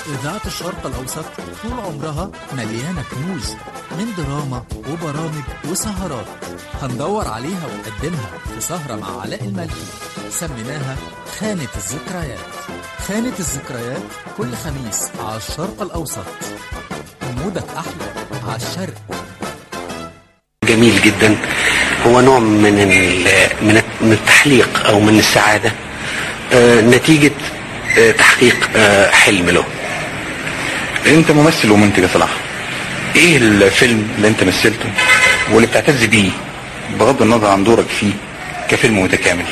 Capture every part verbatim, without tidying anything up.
إذاعة الشرق الأوسط طول عمرها مليانة كنوز من دراما وبرامج وسهرات هندور عليها ونقدمها في سهرة مع علاء الملكي سميناها خانة الذكريات. خانة الذكريات كل خميس على الشرق الأوسط. مودك أحلى على الشرق. جميل جدا، هو نوع من من التحليق أو من السعادة آه نتيجة آه تحقيق آه حلم له. انت ممثل ومنتج يا صلاح، ايه الفيلم اللي انت مثلته واللي بتعتز بيه بغض النظر عن دورك فيه كفيلم متكامل؟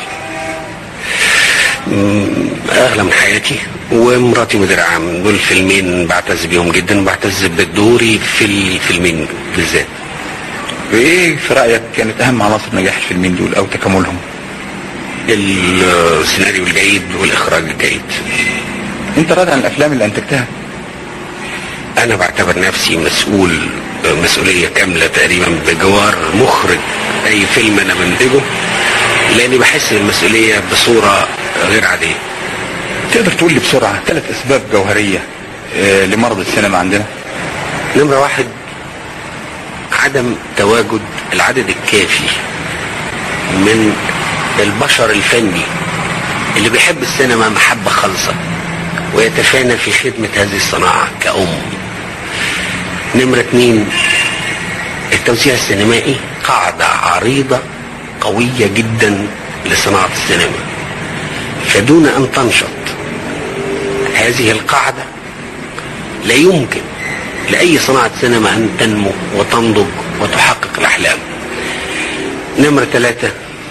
اغلى من حياتي ومراتي مدير عام، دول فيلمين بعتز بيهم جدا، بعتز بدوري في الفيلمين بالذات. وايه في رايك كانت اهم عناصر نجاح الفيلمين دول او تكاملهم؟ السيناريو الجيد والاخراج الجيد. انت راضي عن الافلام اللي انتجتها؟ انا بعتبر نفسي مسؤول مسؤولية كاملة تقريبا بجوار مخرج اي فيلم انا بنتجه، لاني بحس المسؤولية بصورة غير عادية. تقدر تقول لي بسرعة ثلاث اسباب جوهرية لمرض السينما عندنا؟ نمرة واحد، عدم تواجد العدد الكافي من البشر الفني اللي بيحب السينما محبة خالصة ويتفانى في خدمة هذه الصناعة كأم. نمرة اتنين، التوزيع السينمائي قاعدة عريضة قوية جدا لصناعة السينما، فدون أن تنشط هذه القاعدة لا يمكن لأي صناعة سينما أن تنمو وتنضج وتحقق الأحلام. نمرة ثلاثة،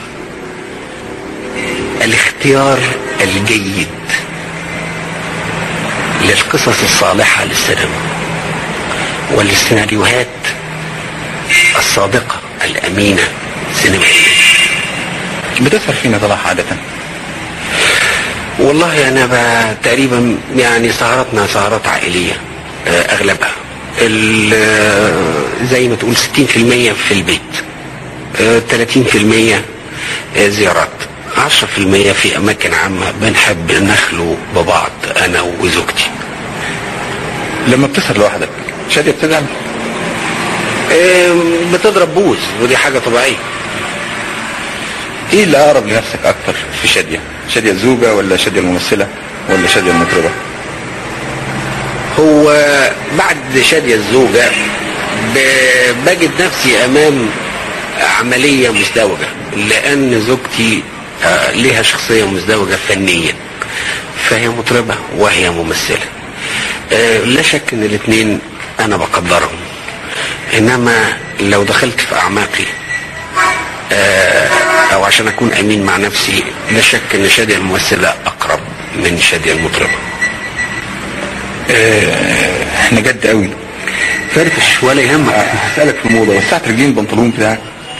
الاختيار الجيد للقصص الصالحة للسينما والسيناريوهات الصادقة الأمينة سينمائيا. بتظهر فينا صلاح عادة؟ والله أنا تقريبا يعني سهراتنا سهرات عائلية أغلبها، زي ما تقول ستين في المية في البيت، ثلاثين في المية زيارات، عشرة في المية في أماكن عامة بنحب نخلو ببعض أنا وزوجتي. لما بتسهر لوحدك شادية بتزعل؟ بتضرب بوز ودي حاجة طبيعية. ايه اللي اقرب لنفسك اكتر في شادية؟ شادية الزوجة ولا شادية الممثلة ولا شادية المطربة؟ هو بعد شادية الزوجة بجد نفسي امام عملية مزدوجة، لان زوجتي لها شخصية مزدوجة فنيا، فهي مطربة وهي ممثلة. لا شك ان الاثنين انا بقدرهم، انما لو دخلت في اعماقي او عشان اكون امين مع نفسي، لا شك ان شادية الممثلة اقرب من شادية المطربة. احنا جد قوي. فرفش ولا يهمك. هسألك في الموضة، بس ساعة رجلين البنطلون بتاعك؟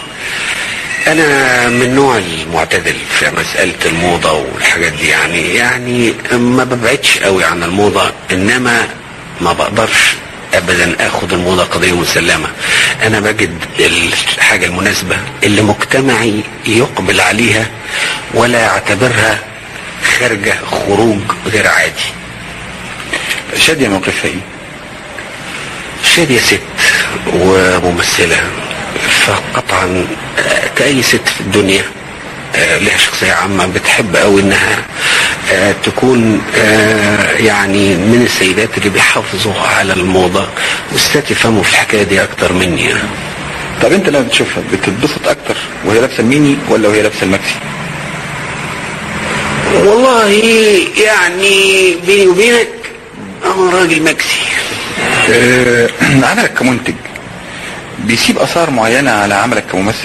انا من نوع المعتدل في مسألة الموضة والحاجات دي، يعني يعني ما ببعدش قوي عن الموضة، انما ما بقدرش ابدا اخد الموضة قضية مسلمة. انا بجد الحاجة المناسبة اللي مجتمعي يقبل عليها ولا اعتبرها خارجة خروج غير عادي. شادية موقفها ايه؟ شادية ست وممثلة، فقطعا كأي ست في الدنيا لها شخصية عامة، بتحب قوي انها تكون يعني من السيدات اللي بيحافظوا على الموضة، والستات يفهموا في الحكاية دي اكتر مني. طب انت لما بتشوفها بتتبسط اكتر وهي لابسة الميني ولا وهي لابسة الماكسي؟ والله يعني بيني وبينك انا راجل ماكسي. اه عملك كمنتج بيسيب اثار معينة على عملك كممثل؟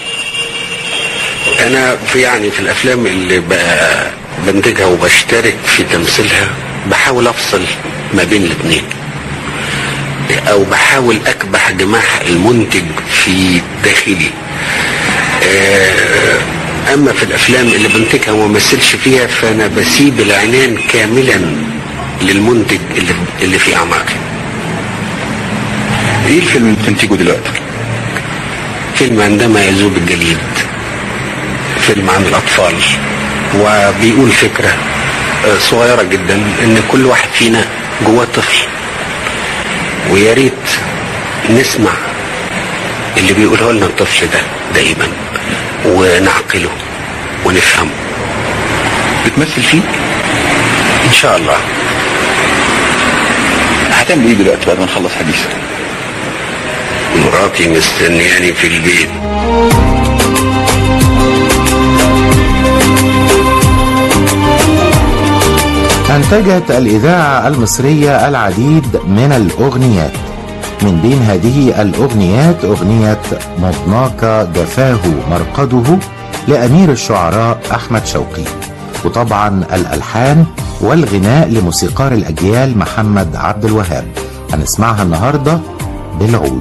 انا في يعني في الافلام اللي بنتجها وبشترك في تمثيلها بحاول افصل ما بين الاثنين، او بحاول اكبح جماح المنتج في داخلي. اما في الافلام اللي بنتجها وما مثلش فيها فانا بسيب العنان كاملا للمنتج اللي, اللي في اعماقي. ايه الفيلم اللي بتنتجه دلوقتي؟ فيلم عندما يذوب الجليد، فيلم عن الاطفال، وبيقول فكرة صغيرة جدا ان كل واحد فينا جوه الطفل، ويا ريت نسمع اللي بيقوله لنا الطفل ده دايما ونعقله ونفهمه. بتمثل فيه ان شاء الله. هتعمل ايه دلوقتي بعد ما نخلص حديثك؟ مراتي مستنياني في البيت. أنتجت الإذاعة المصرية العديد من الأغنيات، من بين هذه الأغنيات أغنية مضناك جفاه مرقده لأمير الشعراء أحمد شوقي، وطبعا الألحان والغناء لموسيقار الأجيال محمد عبد الوهاب. هنسمعها النهاردة بالعود.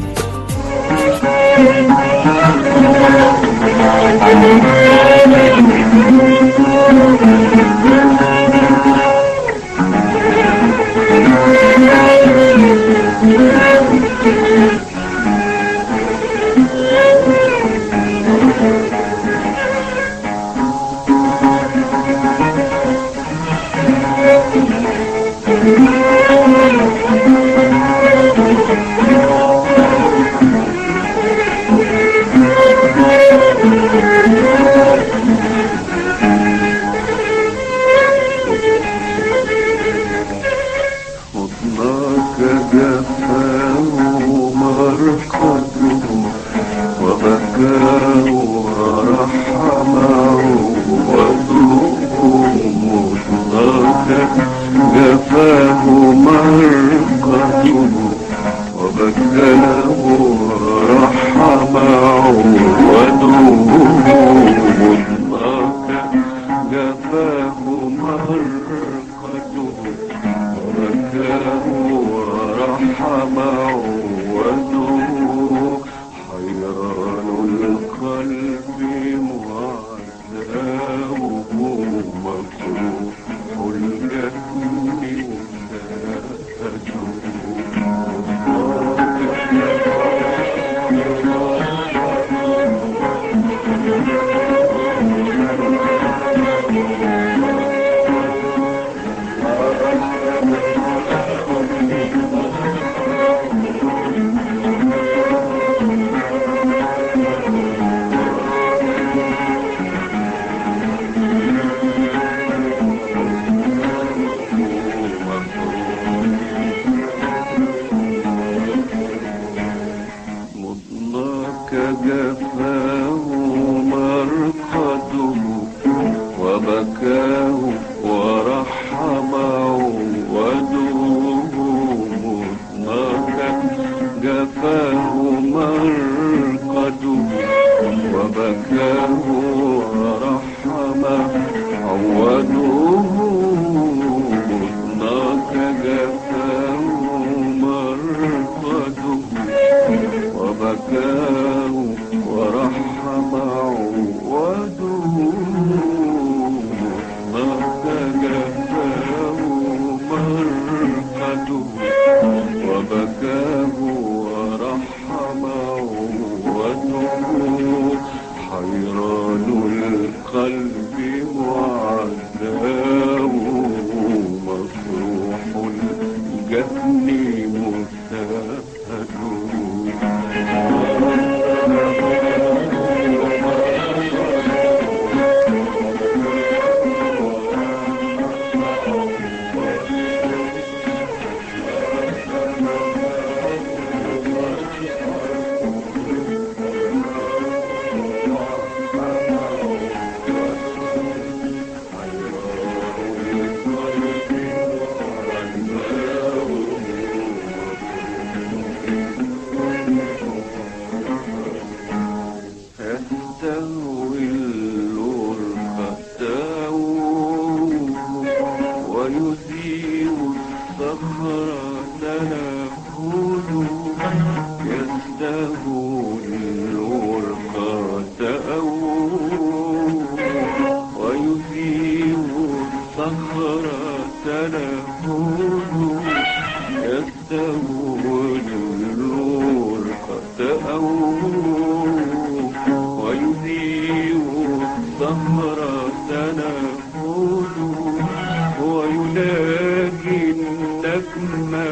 اللكم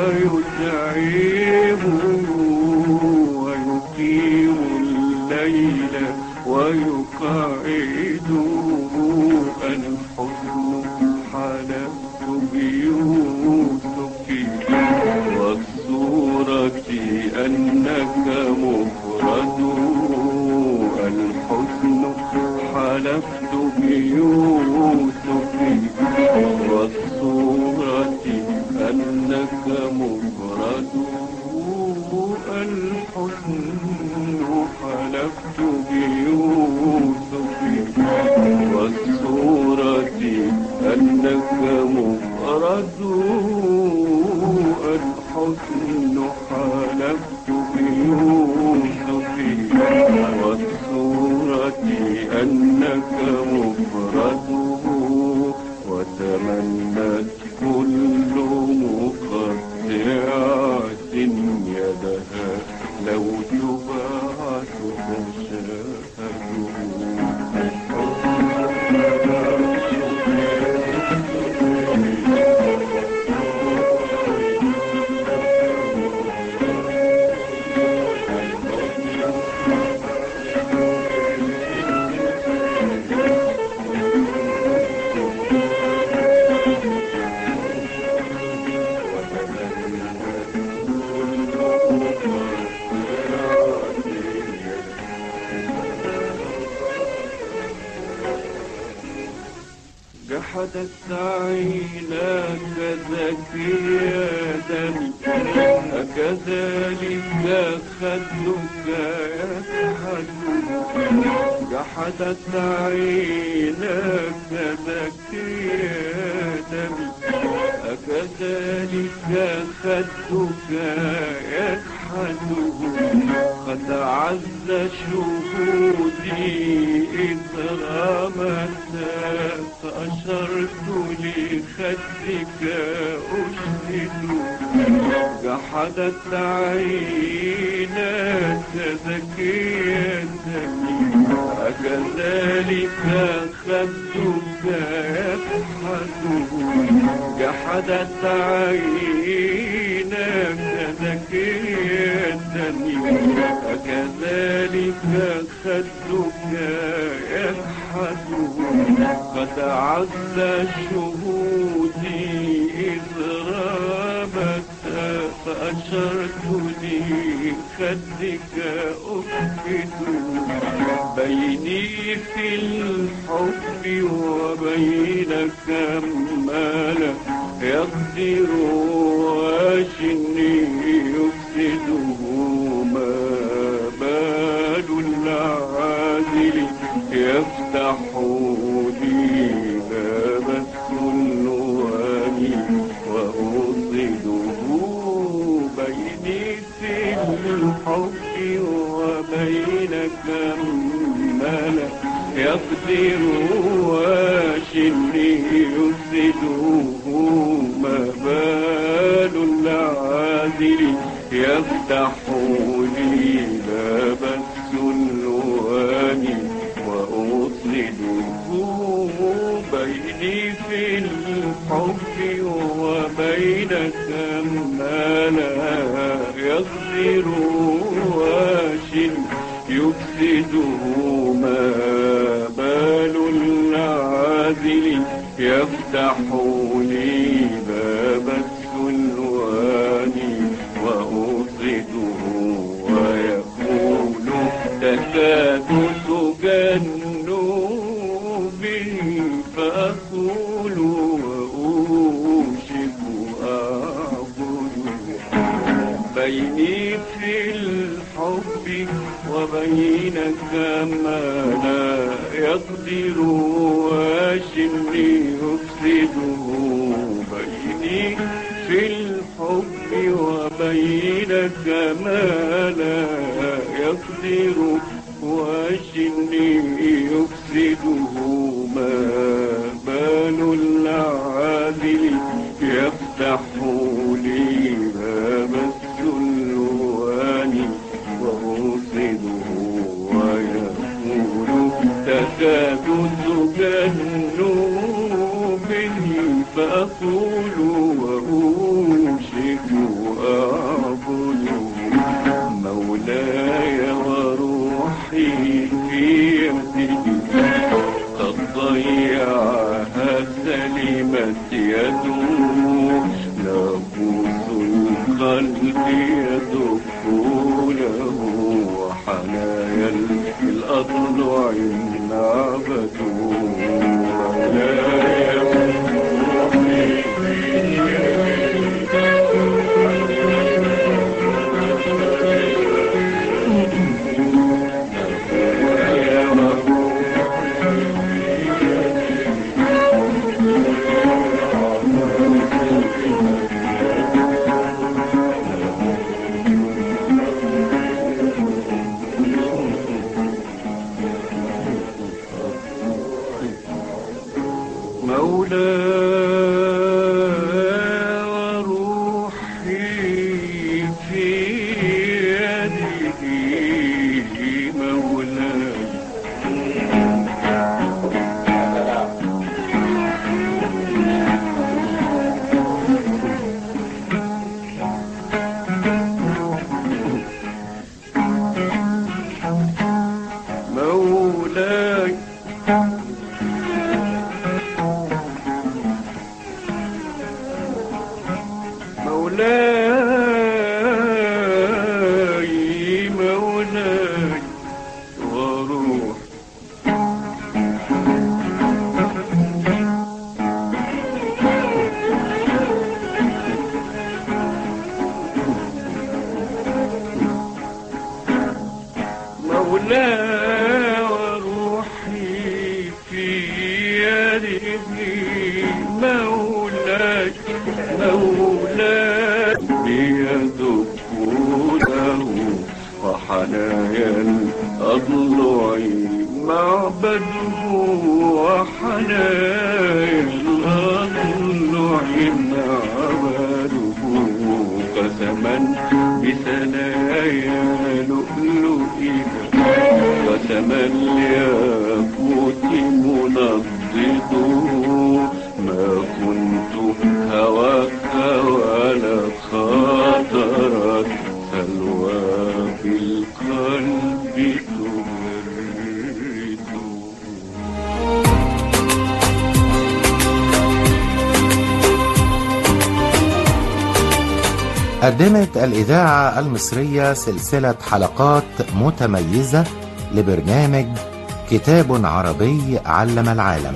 ويتعب ويقيم الليل ويقعد الحزن حلفت بيوسف والصورة أنك مفرد الحزن حلفت بيوسف والصورة أنك مفرد الحزن حلفت بيوسف والصورة أنك مفرد الحزن حلفت بيوسف والصورة أنك مفرد وتمنت كل مقطعة يدها لو تبعث جحدت عيناك ذكية أكذلك خدك يضحك جحدت عيناك ذكية أكذلك خدك يضحك قد عز شهودي إذ رمت فأشرت لخدك أشهد جحدت عيناك ذكية أكذلك خدك يضحك جحدت عيناك ذكية أكذلك خدك يضحك قد عز شهودي إذ رمت فأشرت لخدك أفقد بيني في الحب وبينك ما لا يقدر واشني يفسده ما بال العادل يفتح لي باب السلوان وأوصده بيني في الحب وبينك ما لا يقدر واشني يفسده ما بال العادل يفتح لي باب السلوان وأوصله بيني في الحب وبينك ما لا يقدر واشن يفسده ما بال العادل يفتح لي باب السلوان وأوصده ويقول تكاد تجن به فأقول وأوشك أعبد بيني في الحب وبينك ما لا يقدر واشني يفسده بيني في الحب وبينك ما لا يقدر واشني يفسده ما بال العادل يفتح لي باب السلوان وأوصده ويقول تكاد تجن به فأقول وأقول قلبي يدخونه وحنايا الأضلع معبد قدمت الإذاعة المصرية سلسلة حلقات متميزة لبرنامج كتاب عربي علم العالم،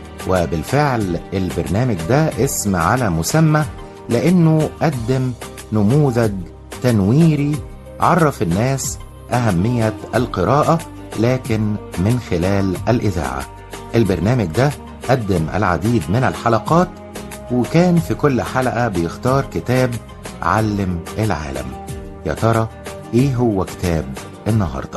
وبالفعل البرنامج ده اسم على مسمى لأنه قدم نموذج تنويري عرف الناس أهمية القراءة لكن من خلال الإذاعة. البرنامج ده قدم العديد من الحلقات، وكان في كل حلقة بيختار كتاب علم العالم. يا ترى ايه هو كتاب النهارده؟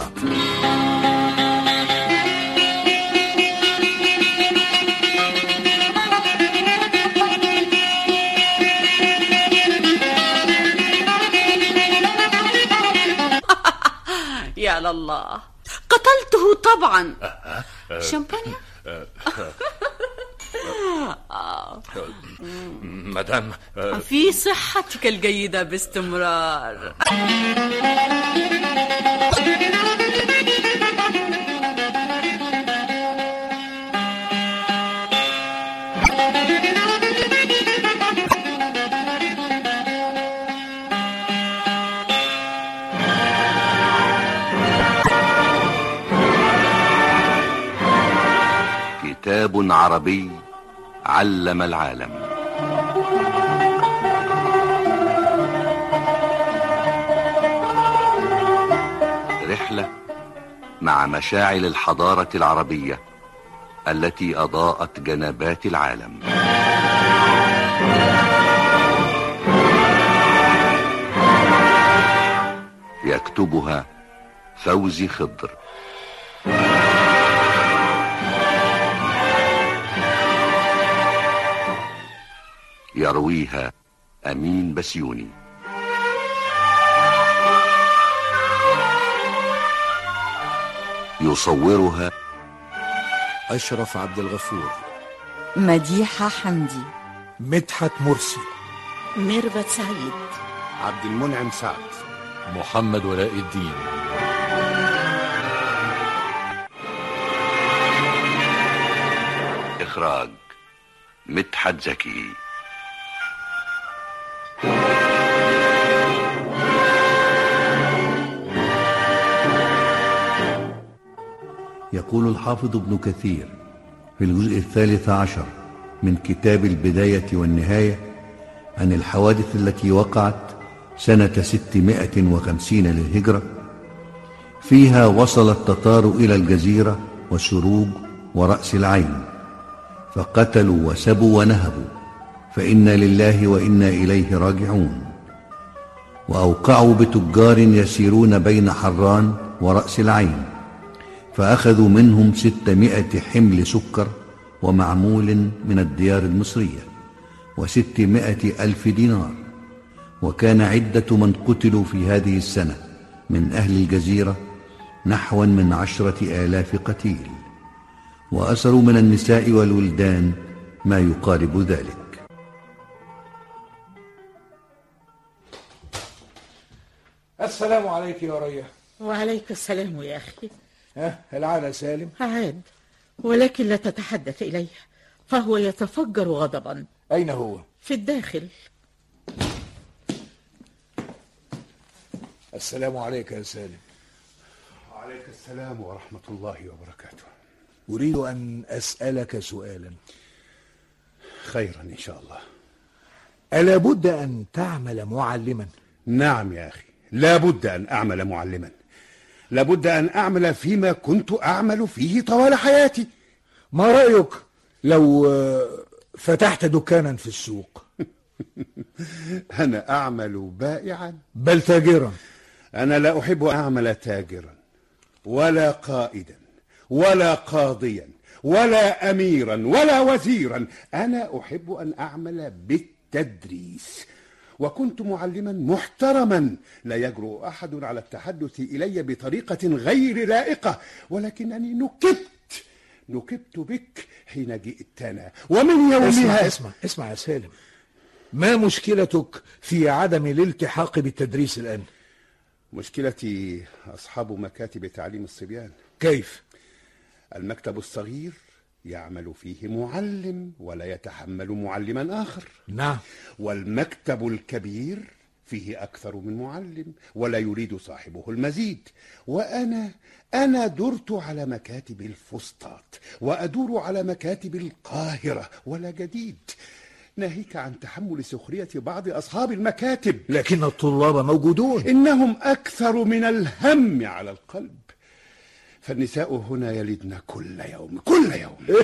يا لله، قتلته طبعا. شامبانيا؟ مدام في صحتك الجيدة باستمرار. كتاب عربي علم العالم. رحلة مع مشاعل الحضارة العربية التي أضاءت جنبات العالم. يكتبها فوزي خضر. يرويها أمين بسيوني. يصورها أشرف عبد الغفور، مديحة حمدي، مدحت مرسي، ميرفت سعيد، عبد المنعم سعد، محمد ولاء الدين. إخراج مدحت زكي. يقول الحافظ ابن كثير في الجزء الثالث عشر من كتاب البداية والنهاية عن الحوادث التي وقعت سنة ستمائة وخمسين للهجرة: فيها وصل التتار إلى الجزيرة وسروج ورأس العين، فقتلوا وسبوا ونهبوا، فإنا لله وإنا إليه راجعون. وأوقعوا بتجار يسيرون بين حران ورأس العين، فأخذوا منهم ستمائة حمل سكر ومعمول من الديار المصرية وستمائة ألف دينار. وكان عدة من قتلوا في هذه السنة من أهل الجزيرة نحو من عشرة آلاف قتيل، وأسروا من النساء والولدان ما يقارب ذلك. السلام عليك يا ريا. وعليك السلام يا أخي. ها هل عاد سالم؟ عاد، ولكن لا تتحدث إليه فهو يتفجر غضبا. أين هو؟ في الداخل. السلام عليك يا سالم. وعليك السلام ورحمة الله وبركاته. أريد أن أسألك سؤالا. خيرا إن شاء الله. ألا بد أن تعمل معلما؟ نعم يا أخي، لا بد أن أعمل معلما، لا بد أن أعمل فيما كنت أعمل فيه طوال حياتي. ما رأيك لو فتحت دكانا في السوق؟ أنا أعمل بائعا بل تاجرا. أنا لا أحب أن أعمل تاجرا ولا قائدا ولا قاضيا ولا أميرا ولا وزيرا. أنا أحب أن أعمل بالتدريس، وكنت معلما محترما لا يجرؤ أحد على التحدث إلي بطريقة غير لائقة، ولكنني نكبت نكبت بك حين جئتنا، ومن يومها اسمع اسمع اسمع يا سالم، ما مشكلتك في عدم الالتحاق بالتدريس الآن؟ مشكلتي أصحاب مكاتب تعليم الصبيان. كيف؟ المكتب الصغير يعمل فيه معلم ولا يتحمل معلما آخر. نعم. والمكتب الكبير فيه أكثر من معلم ولا يريد صاحبه المزيد. وأنا أنا درت على مكاتب الفسطاط وأدور على مكاتب القاهرة ولا جديد، ناهيك عن تحمل سخرية بعض أصحاب المكاتب. لكن الطلاب موجودون. إنهم أكثر من الهم على القلب، فالنساء هنا يلدن كل يوم كل يوم.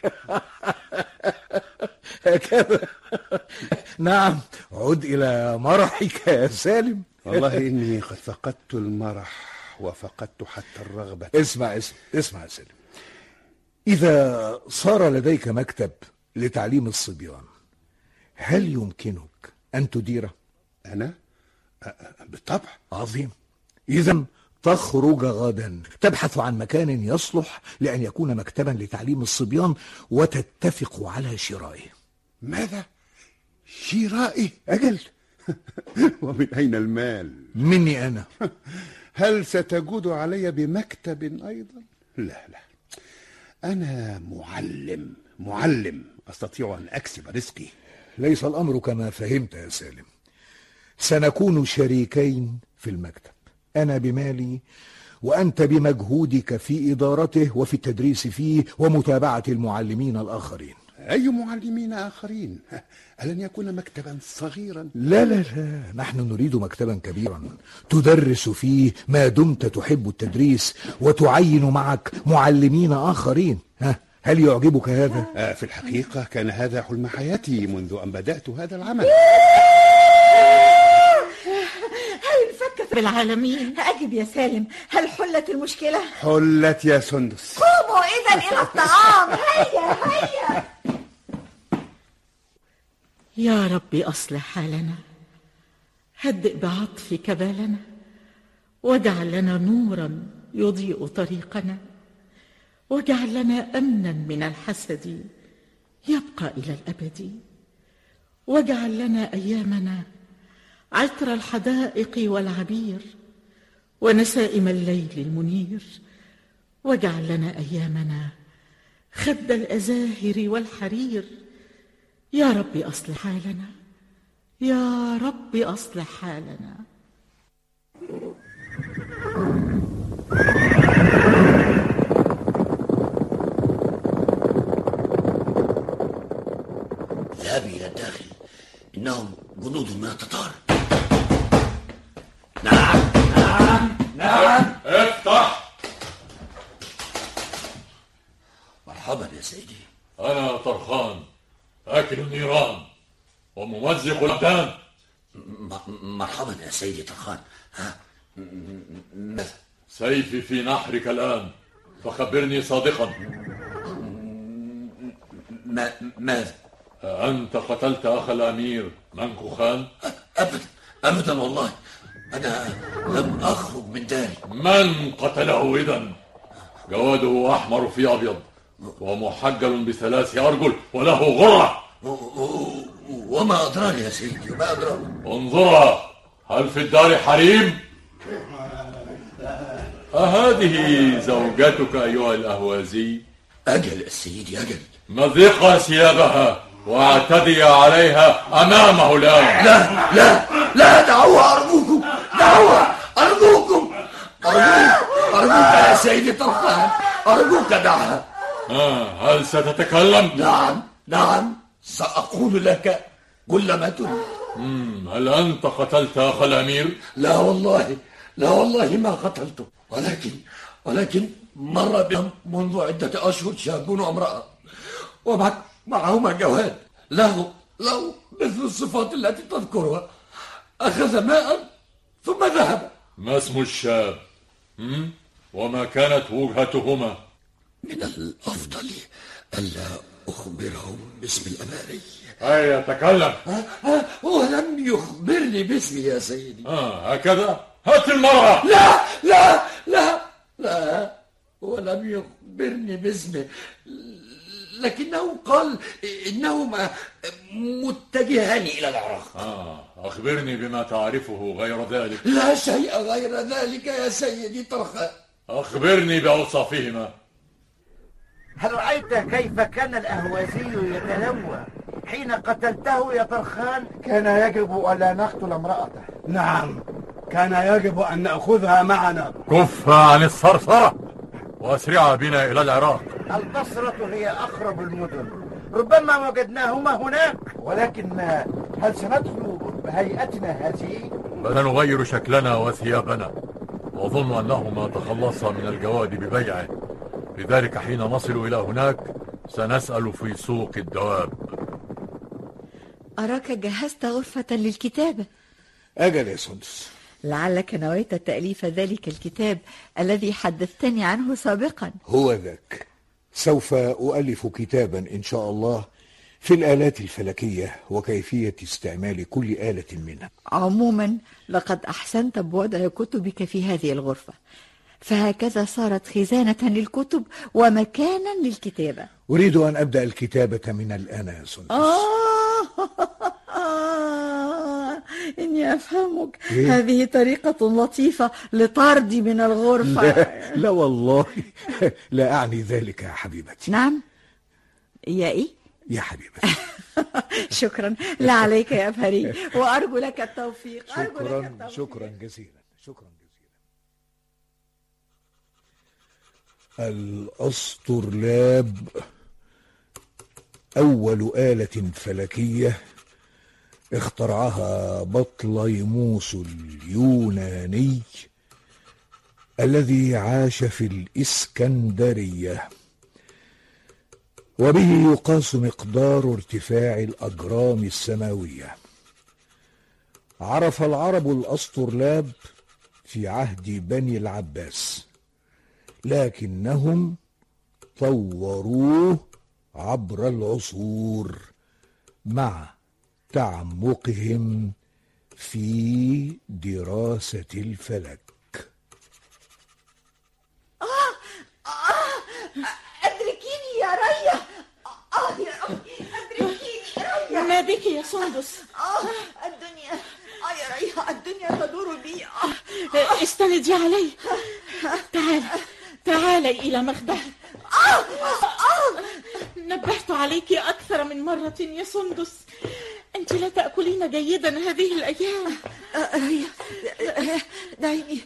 هكذا. نعم، عد إلى مرحك يا سالم. والله إني قد فقدت المرح وفقدت حتى الرغبة. اسمع اسمع اسمع يا سالم، إذا صار لديك مكتب لتعليم الصبيان هل يمكنك أن تديره؟ أنا؟ بالطبع. عظيم. إذن تخرج غدا تبحث عن مكان يصلح لأن يكون مكتبا لتعليم الصبيان وتتفق على شرائه. ماذا؟ شرائه؟ أجل. ومن أين المال؟ مني أنا. هل ستجود علي بمكتب أيضا؟ لا لا، أنا معلم معلم أستطيع أن أكسب رزقي. ليس الأمر كما فهمت يا سالم، سنكون شريكين في المكتب، أنا بمالي وأنت بمجهودك في إدارته وفي التدريس فيه ومتابعة المعلمين الآخرين. أي معلمين آخرين؟ ألن يكون مكتبا صغيرا؟ لا لا لا، نحن نريد مكتبا كبيرا تدرس فيه ما دمت تحب التدريس وتعين معك معلمين آخرين. ها، هل يعجبك هذا؟ آه في الحقيقة كان هذا حلم حياتي منذ أن بدأت هذا العمل. هل فكت بالعالمين؟ أجب يا سالم، هل حلت المشكلة؟ حلت يا سندس. قوموا إذن إلى الطعام. هيا هيا. يا ربي أصلح حالنا، هدئ بعطفك بالنا، واجعل لنا نورا يضيء طريقنا، واجعل لنا أمنا من الحسد يبقى إلى الأبد، واجعل لنا أيامنا عطر الحدائق والعبير ونسائم الليل المنير، واجعل لنا أيامنا خد الأزاهر والحرير. يا ربي أصلح حالنا، يا ربي أصلح حالنا. إنهم جنود من التتار. نعم نعم نعم. افتح. مرحبا يا سيدي. أنا طرخان آكل النيران وممزق الأبدان. مرحبا يا سيدي طرخان. ها ماذا؟ سيفي في نحرك الآن، فخبرني صادقا. ما ماذا؟ أنت قتلت أخ الأمير منكو خان؟ أبدا أبدا والله، أنا لم أخرج من داري. من قتله إذن؟ جواده أحمر في أبيض ومحجل بثلاث أرجل وله غرة. وما أدراني يا سيدي وما أدراني. انظرها، هل في الدار حريم؟ أهذه زوجتك أيها الأهوازي؟ أجل يا سيدي أجل. مزق ثيابها واعتدي عليها أمامه الآن. لا لا لا، دعوها أرجوكم، دعوها أرجوكم، أرجوك أرجوك يا سيدي طرخان، أرجوك دعها. آه، هل ستتكلم؟ نعم نعم، سأقول لك كل ما تريد. هل أنت قتلت أخ الأمير؟ لا والله، لا والله ما قتلته، ولكن ولكن مر بهم منذ عدة أشهر شاب وامرأة، ومعهما جواد له له مثل الصفات التي تذكرها. أخذ ماء ثم ذهب. ما اسم الشاب؟ وما كانت وجهتهما؟ من الأفضل ألا أخبرهم باسم الأماري. هيا تكلم. هو لم يخبرني باسمي يا سيدي. آه هكذا؟ هات المرأة. لا لا لا لا، هو لم يخبرني باسمي، لكنه قال إنهما متجهان إلى العراق. آه أخبرني بما تعرفه غير ذلك. لا شيء غير ذلك يا سيدي طرخان. أخبرني بأوصافهما. هل رأيت كيف كان الأهوازي يتلوى حين قتلته يا طرخان؟ كان يجب ألا نقتل امرأته. نعم، كان يجب أن نأخذها معنا. كف عن الثرثرة وأسرع بنا إلى العراق. البصرة هي أقرب المدن، ربما وجدناهما هناك. ولكن هل سندخل بهيئتنا هذه؟ فسنغير شكلنا وثيابنا، وأظن أنهما تخلصا من الجواد ببيعه، لذلك حين نصل إلى هناك سنسأل في سوق الدواب. أراك جهزت غرفة للكتابة. أجل يا سندس. لعلك نويت تأليف ذلك الكتاب الذي حدثتني عنه سابقا. هو ذاك. سوف أؤلف كتابا إن شاء الله في الآلات الفلكية وكيفية استعمال كل آلة منها. عموما لقد أحسنت بوضع كتبك في هذه الغرفة، فهكذا صارت خزانة للكتب ومكانا للكتابة. أريد أن أبدأ الكتابة من الآن يا سندس. آه آه إني أفهمك. إيه؟ هذه طريقة لطيفة لطردي من الغرفة. لا, لا والله لا أعني ذلك يا حبيبتي. نعم يا إيه؟ يا حبيبتي. شكرا، لا عليك يا أبهري، وأرجو لك التوفيق. شكرا لك التوفيق. شكرا جزيلا. شكرا جزيلا. الأسطرلاب أول آلة فلكية اخترعها بطليموس اليوناني الذي عاش في الإسكندرية، وبه يقاس مقدار ارتفاع الأجرام السماوية. عرف العرب الأسطرلاب في عهد بني العباس، لكنهم طوروه عبر العصور مع تعمقهم في دراسة الفلك. آه آه أدركيني يا ريا. آه يا أدركيني يا ريا. ما بك يا سندس؟ آه الدنيا، آه يا ريا الدنيا تدور بي. آه استندي علي. تعالي تعالي إلى مخدعي. آه آه نبهت عليك أكثر من مرة يا سندس، أنت لا تأكلين جيدا هذه الأيام. ريا دعيني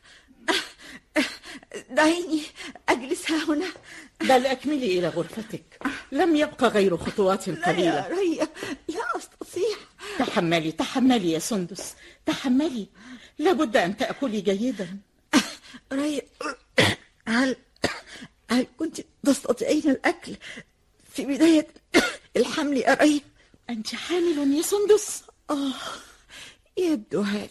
دعيني أجلس ها هنا. بل أكملي إلى غرفتك، لم يبقى غير خطوات قليلة. لا يا ريا لا أستطيع، تحملي تحملي يا سندس، تحملي، لابد أن تأكلي جيدا. ريا، هل هل كنت تستطيعين الأكل في بداية الحمل يا ريا؟ أنت حامل يا سندس؟ آه، يبدو هذا.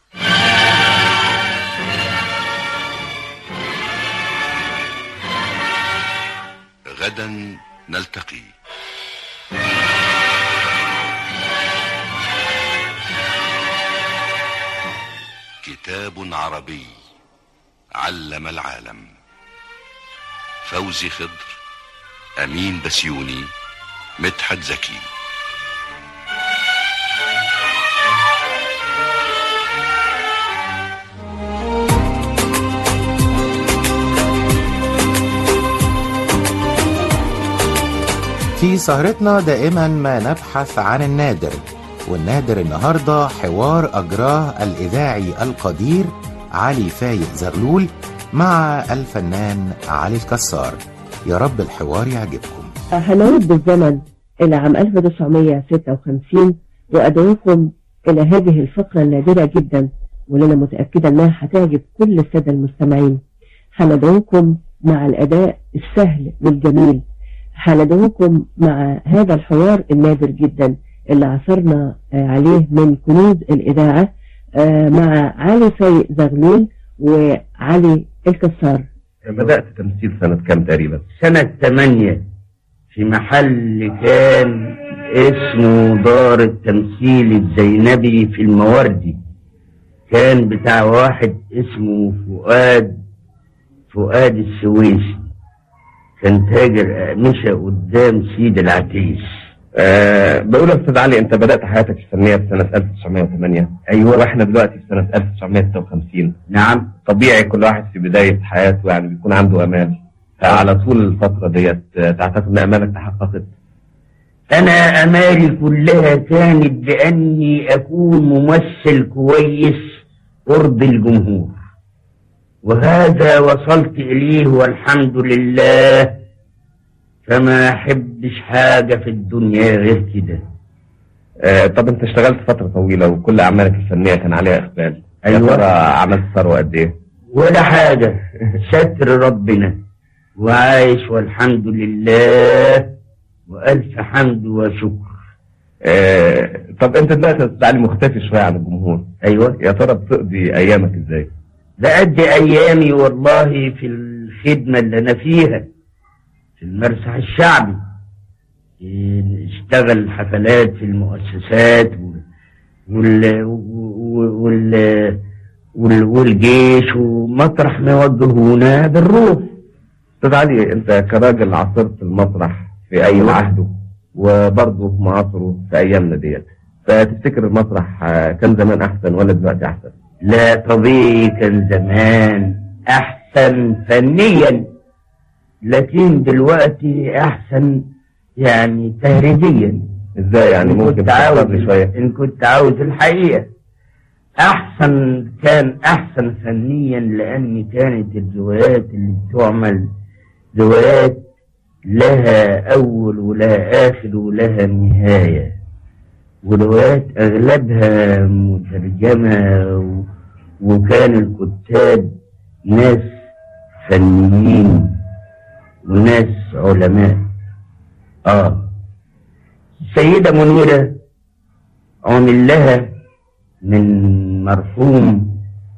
غدا نلتقي. كتاب عربي علم العالم. فوزي خضر، أمين بسيوني، مدحت زكي. في سهرتنا دائما ما نبحث عن النادر، والنادر النهاردة حوار أجراه الإذاعي القدير علي فايق زغلول مع الفنان علي الكسار. يا رب الحوار يعجبكم. هنعود بالزمن إلى عام ألف وتسعمائة وستة وخمسين وأدعوكم إلى هذه الفقرة النادرة جدا، ولنا متأكدة أنها هتعجب كل السادة المستمعين. هندعوكم مع الأداء السهل والجميل، هندعوكم مع هذا الحوار النادر جدا اللي عثرنا عليه من كنوز الإذاعة مع علي فايق زغلول وعلي الكسار. بدأت تمثيل سنة كام تقريبا؟ سنة ثمانية في محل كان اسمه دار التمثيل الزينبي في المواردي، كان بتاع واحد اسمه فؤاد فؤاد السويسي، كان تاجر أقمشة قدام سيد العتيس. أه بقول يا أستاذ علي، أنت بدأت حياتك الفنية في سنة ألف وتسعمائة وثمانية. أيوة، وإحنا دلوقتي في سنة ألف وتسعمائة وستة وخمسين. نعم. طبيعي كل واحد في بداية حياته يعني بيكون عنده أمال، فعلى طول الفترة ديت تعتقد إن أمالك تحققت؟ أنا أمالي كلها كانت بأني أكون ممثل كويس قرب الجمهور، وهذا وصلت إليه والحمد لله، فما أحبش حاجة في الدنيا غير كده. آه طب أنت اشتغلت فترة طويلة وكل أعمالك الفنية كان عليها إقبال. أيوة. يا ترى عملت ثروة قد إيه؟ ولا حاجة، ستر ربنا، وعايش والحمد لله، وألف حمد وشكر. آه طب أنت دلوقتي بتتعلي مختفي شوية عن الجمهور. أيوة. يا ترى بتقضي أيامك إزاي؟ بقضي أيامي والله في الخدمة اللي أنا فيها في المسرح الشعبي، اشتغل حفلات في المؤسسات وال وال وال والجيش، ومطرح ما يوجهونا بنروح. أستاذ علي، أنت كراجل عاصرت المسرح في أي عهده وبرضه معاصره في أيامنا ديت، فتفتكر المسرح كان زمان أحسن ولا دلوقتي أحسن؟ لا، طبيعي كان زمان أحسن فنيا، لكن دلوقتي أحسن يعني تهريجيا. إزاي يعني؟ ممكن تعاوز شوية إن كنت عاوز الحقيقة. أحسن كان أحسن فنيا لأن كانت الروايات اللي بتعمل روايات لها أول ولها آخر ولها نهاية، وروايات أغلبها مترجمة، و... وكان الكتاب ناس فنيين وناس علماء. آه السيدة منيرة عمل لها من مرحوم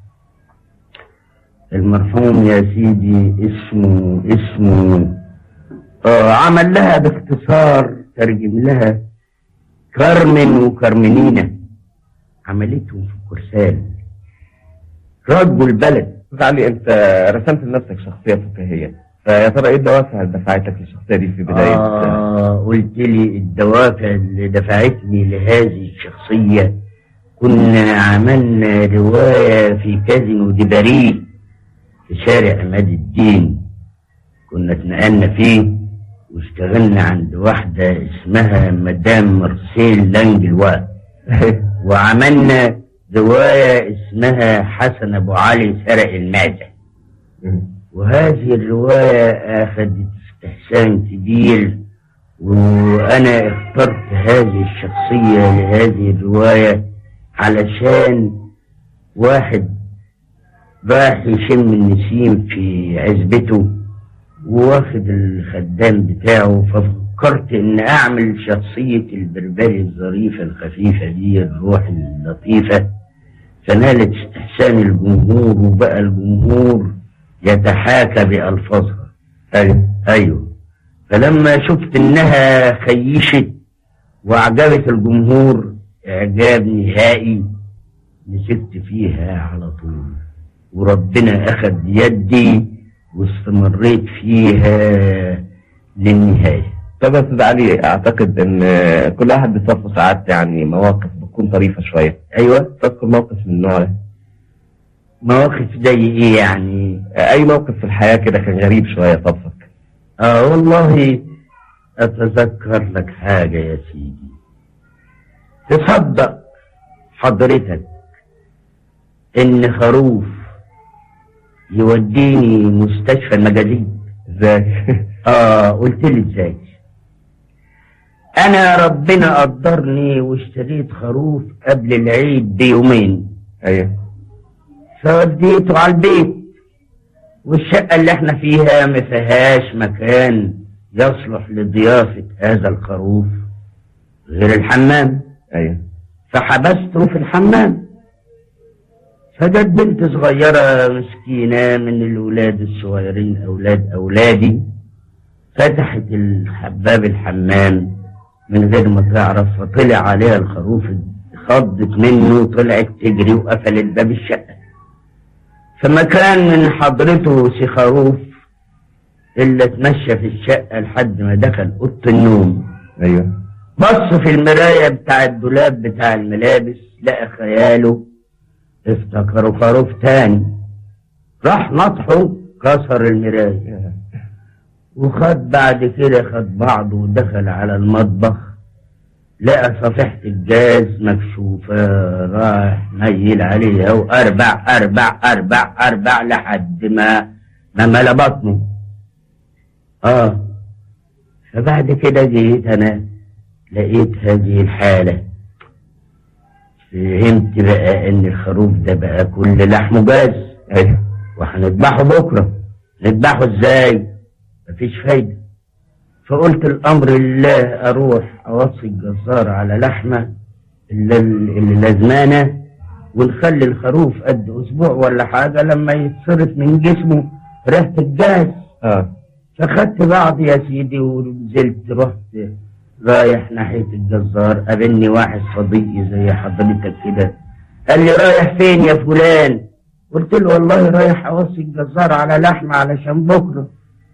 المرحوم يا سيدي اسمه اسمه آه عمل لها باختصار، ترجم لها كارمن وكارمنينا، عملتهم في الكرسال، رجوا البلد. علي، انت رسمت لنفسك شخصية فكاهية، فيا ترى ايه الدوافع اللي دفعتك للشخصية دي في بداية؟ آه قلت لي الدوافع اللي دفعتني لهذه الشخصية، كنا عملنا رواية في كازينو دي باريس في شارع عماد الدين، كنا اتنقلنا فيه واشتغلنا عند واحدة اسمها مدام مرسيل لانجلوا وعملنا رواية اسمها حسن ابو علي سرق المعزة، وهذه الرواية اخذت استحسان كبير وانا اخترت هذه الشخصية لهذه الرواية علشان واحد راح يشم النسيم في عزبته وواخد الخدام بتاعه، ففكرت ان اعمل شخصية البربري الظريفة الخفيفة دي الروح اللطيفة، فنالت استحسان الجمهور وبقى الجمهور يتحاكى بألفاظها. ايوه ايوه فلما شفت انها خيشت واعجبت الجمهور اعجاب نهائي مسكت فيها على طول، وربنا اخذ يدي واستمريت فيها للنهاية. طب يا استاذ علي، اعتقد ان كل واحد بيصفه ساعات يعني مواقف بتكون طريفة شوية. ايوه تذكر موقف من النوع ده؟ مواقف زي ايه يعني؟ اي موقف في الحياة كده كان غريب شوية صفك. اه والله اتذكر لك حاجة يا سيدي. تصدق حضرتك ان خروف يوديني مستشفى المجازين؟ ازاي؟ اه قلت لي ازاي؟ انا ربنا قدرني واشتريت خروف قبل العيد بيومين. ايوه فوديته على البيت، والشقة اللي احنا فيها ما فيهاش مكان يصلح لضيافة هذا الخروف غير الحمام. ايوه فحبسته في الحمام. فجت بنت صغيرة مسكينة من الولاد الصغيرين أولاد أولادي، فتحت الحباب الحمام من غير ما تعرف، فطلع عليها الخروف، خضت منه وطلعت تجري وقفلت باب الشقة. فما كان من حضرته سي خروف إلا اتمشى في الشقة لحد ما دخل أوضة النوم. ايوه بص في المراية بتاع الدولاب بتاع الملابس، لقى خياله افتكروا خروف تاني، راح نطحه كسر المراية، وخد بعد كده خد بعضه ودخل على المطبخ، لقى صفيحة الجاز مكشوفة، راح نيل عليها واربع اربع اربع اربع لحد ما ما ملا بطنه. اه فبعد كده جيت انا لقيت هذه الحالة، فهمت بقى ان الخروف ده بقى كل لحمه جاز. ايوه وهنذبحه بكره. نذبحه ازاي؟ مفيش فايده. فقلت الامر لله، اروح اوصي الجزار على لحمه اللي, اللي لازمانه، ونخلي الخروف قد اسبوع ولا حاجه لما يتصرف من جسمه ريحه الجاز. اه فخدت بعض يا سيدي ونزلت، رحت رايح ناحية الجزار، قابلني واحد صديقي زي حضرتك كده، قال لي رايح فين يا فلان؟ قلت له والله رايح اوصي الجزار على لحمة علشان بكرة.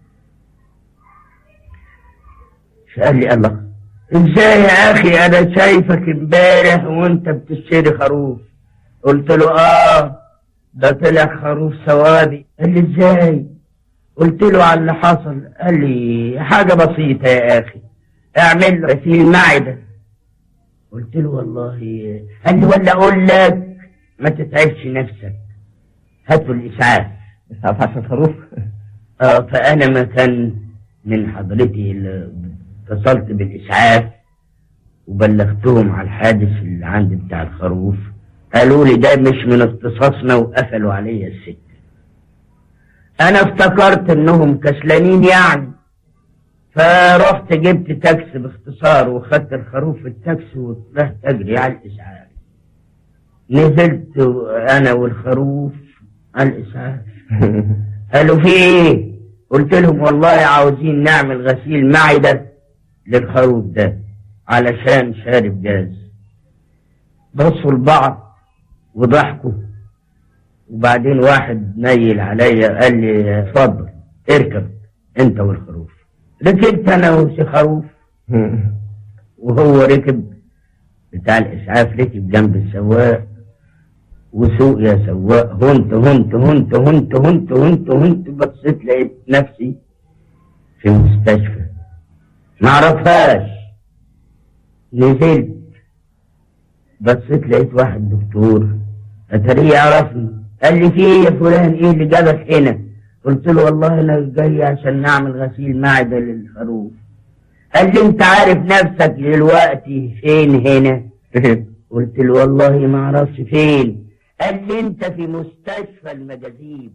فقال لي الله، ازاي يا اخي انا شايفك امبارح وانت بتشتري خروف؟ قلت له اه ده طلع خروف سوادي. قال لي ازاي؟ قلت له على اللي حصل. قال لي حاجة بسيطة يا اخي، اعمل له غسيل معدة. قلت له والله. قال لي ولا اقول لك ما تتعبش نفسك، هاتوا الاسعاف. اسعاف عشان خروف؟ اه فانا ما كان من حضرتي اللي اتصلت بالاسعاف وبلغتهم على الحادث اللي عندي بتاع الخروف، قالوا لي ده مش من اختصاصنا وقفلوا عليا السكه. انا افتكرت انهم كسلانين يعني، فرحت جبت تاكسي باختصار وخدت الخروف في التاكسي وطلعت اجري على الاسعاف. نزلت انا والخروف على الاسعاف. قالوا في ايه؟ قلت لهم والله عاوزين نعمل غسيل معدة للخروف ده علشان شارب جاز. بصوا لبعض وضحكوا، وبعدين واحد نيل عليا قال لي اتفضل اركب انت والخروف. ركبت انا وسي خروف وهو ركب، بتاع الاسعاف ركب جنب السواق، وسوق يا سواق، هنت هنت هنت هنت هنت هنت هنت بصيت لقيت نفسي في مستشفى معرفهاش. نزلت بصيت لقيت واحد دكتور اتاريه يعرفني، قال لي في ايه يا فلان؟ ايه اللي جابك هنا؟ قلت له والله انا جاي عشان نعمل غسيل معدة للخروف. قال لي انت عارف نفسك دلوقتي فين هنا؟ قلت له والله ما اعرفش فين. قال لي انت في مستشفى المجاذيب.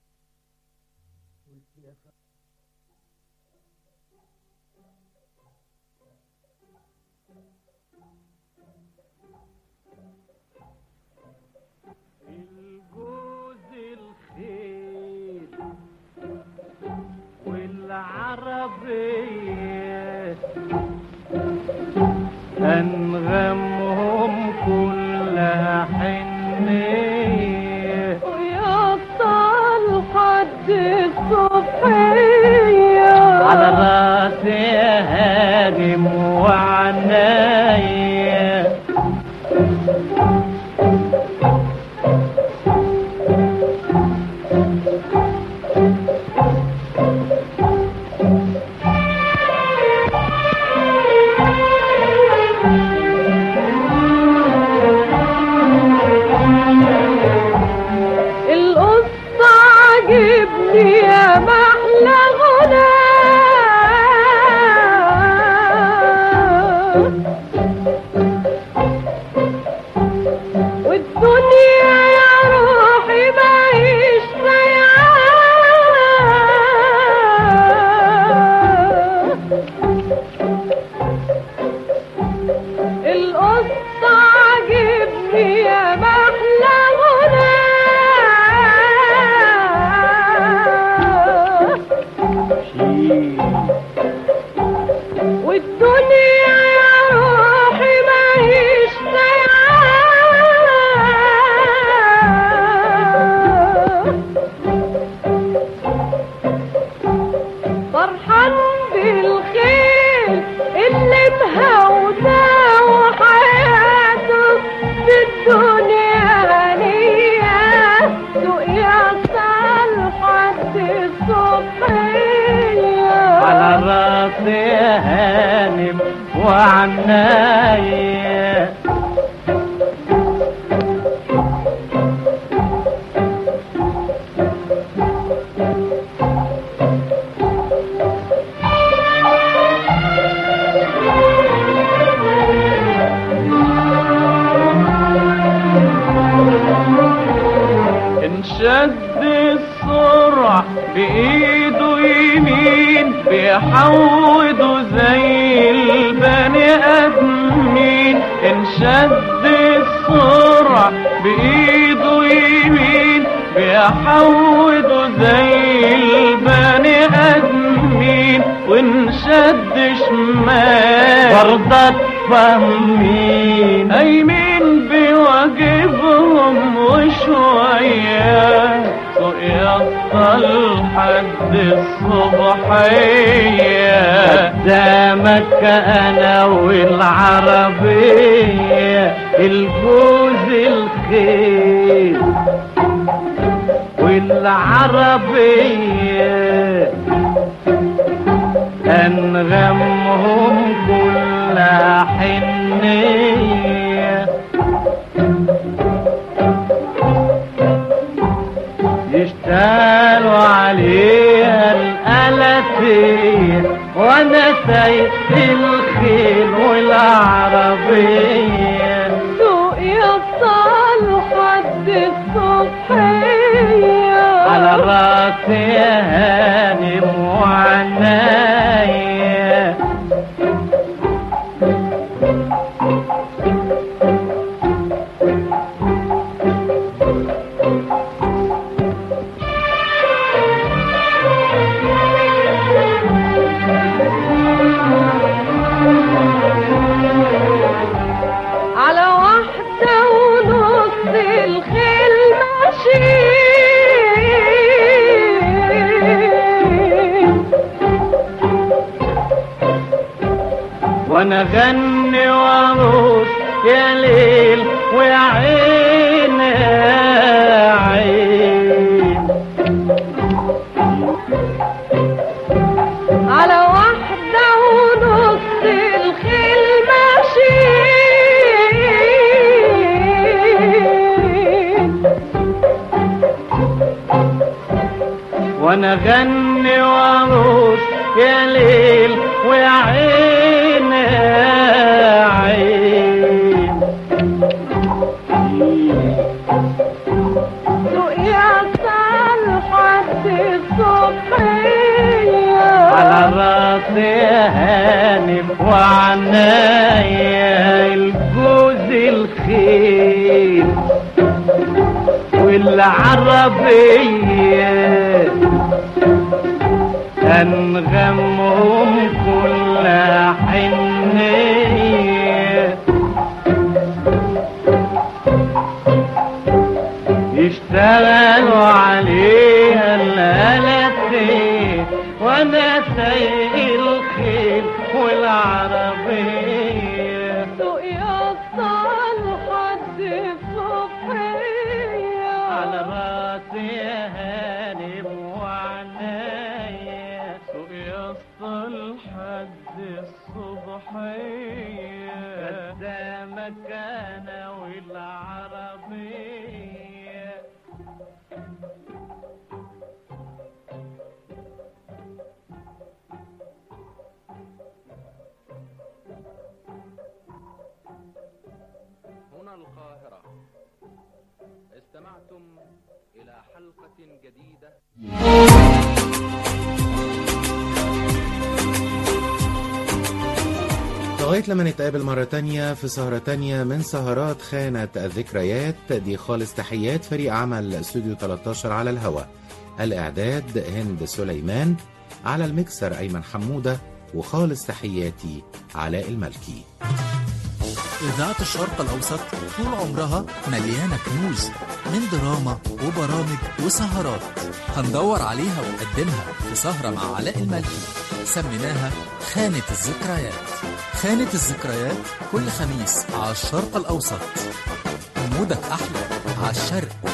والعربية أنغمهم كلها حنية ويوصل حد الصبحية على راسي هاجم وعناية يا محلى غنى والدنيا يا روحي معيش القصة عجبني يا محلى غنى والدنيا يا روحي معيش فرحان بالخير اللي مهوناه وحياته في الدنيا هنية سوق يصل حد الصبحية على راسي هانم وعناية انشد السرعة بإيده يمين بيحوده زي البني آدمين. انشد السرعة بإيده يمين بيحوده زي البني آدمين وانشد شمال برضه فاهمين أيمين بواجبهم وشوية سوق يوصل حد الصبحية قدامك أنا والعربية الجوز الخير والعربية أنغمهم كلها حنية يشتغلوا عليها الآلاتية وأنا سايق الخيل والعربية سوق يوصل حد الصبحية على راسي هانم وعناية على واحدة ونص الخيل ماشي وانا غني وارقص يا ليل ويا عين يا عين على واحدة ونص الخيل ماشي وانا غني وارقص يا ليل ويا عين عين يا صالحة الصبحية على راسي هانم وعنايا الجوز الخير والعربية أنغمهم كل حنية يشتغلوا عليها الآلتين وأنا سايق الخيل والعربية سوق يا صالحة الصبحية على راسي هانم وعنايا سوق يا صالحة الصبحية قدامك أنا والعربية هنا القاهرة. استمعتم إلى حلقة جديدة. لغاية لما نتقابل مرة تانية في سهرة تانية من سهرات خانة الذكريات. دي خالص تحيات فريق عمل استوديو ثلاثة عشر على الهواء. الإعداد هند سليمان، على المكسر أيمن حمودة، وخالص تحياتي علاء الملكي. إذاعة الشرق الأوسط طول عمرها مليانة كنوز من دراما وبرامج وسهرات هندور عليها ونقدمها في سهرة مع علاء الملكي سميناها خانة الذكريات. خانة الذكريات كل خميس على الشرق الأوسط. مودك أحلى على الشرق.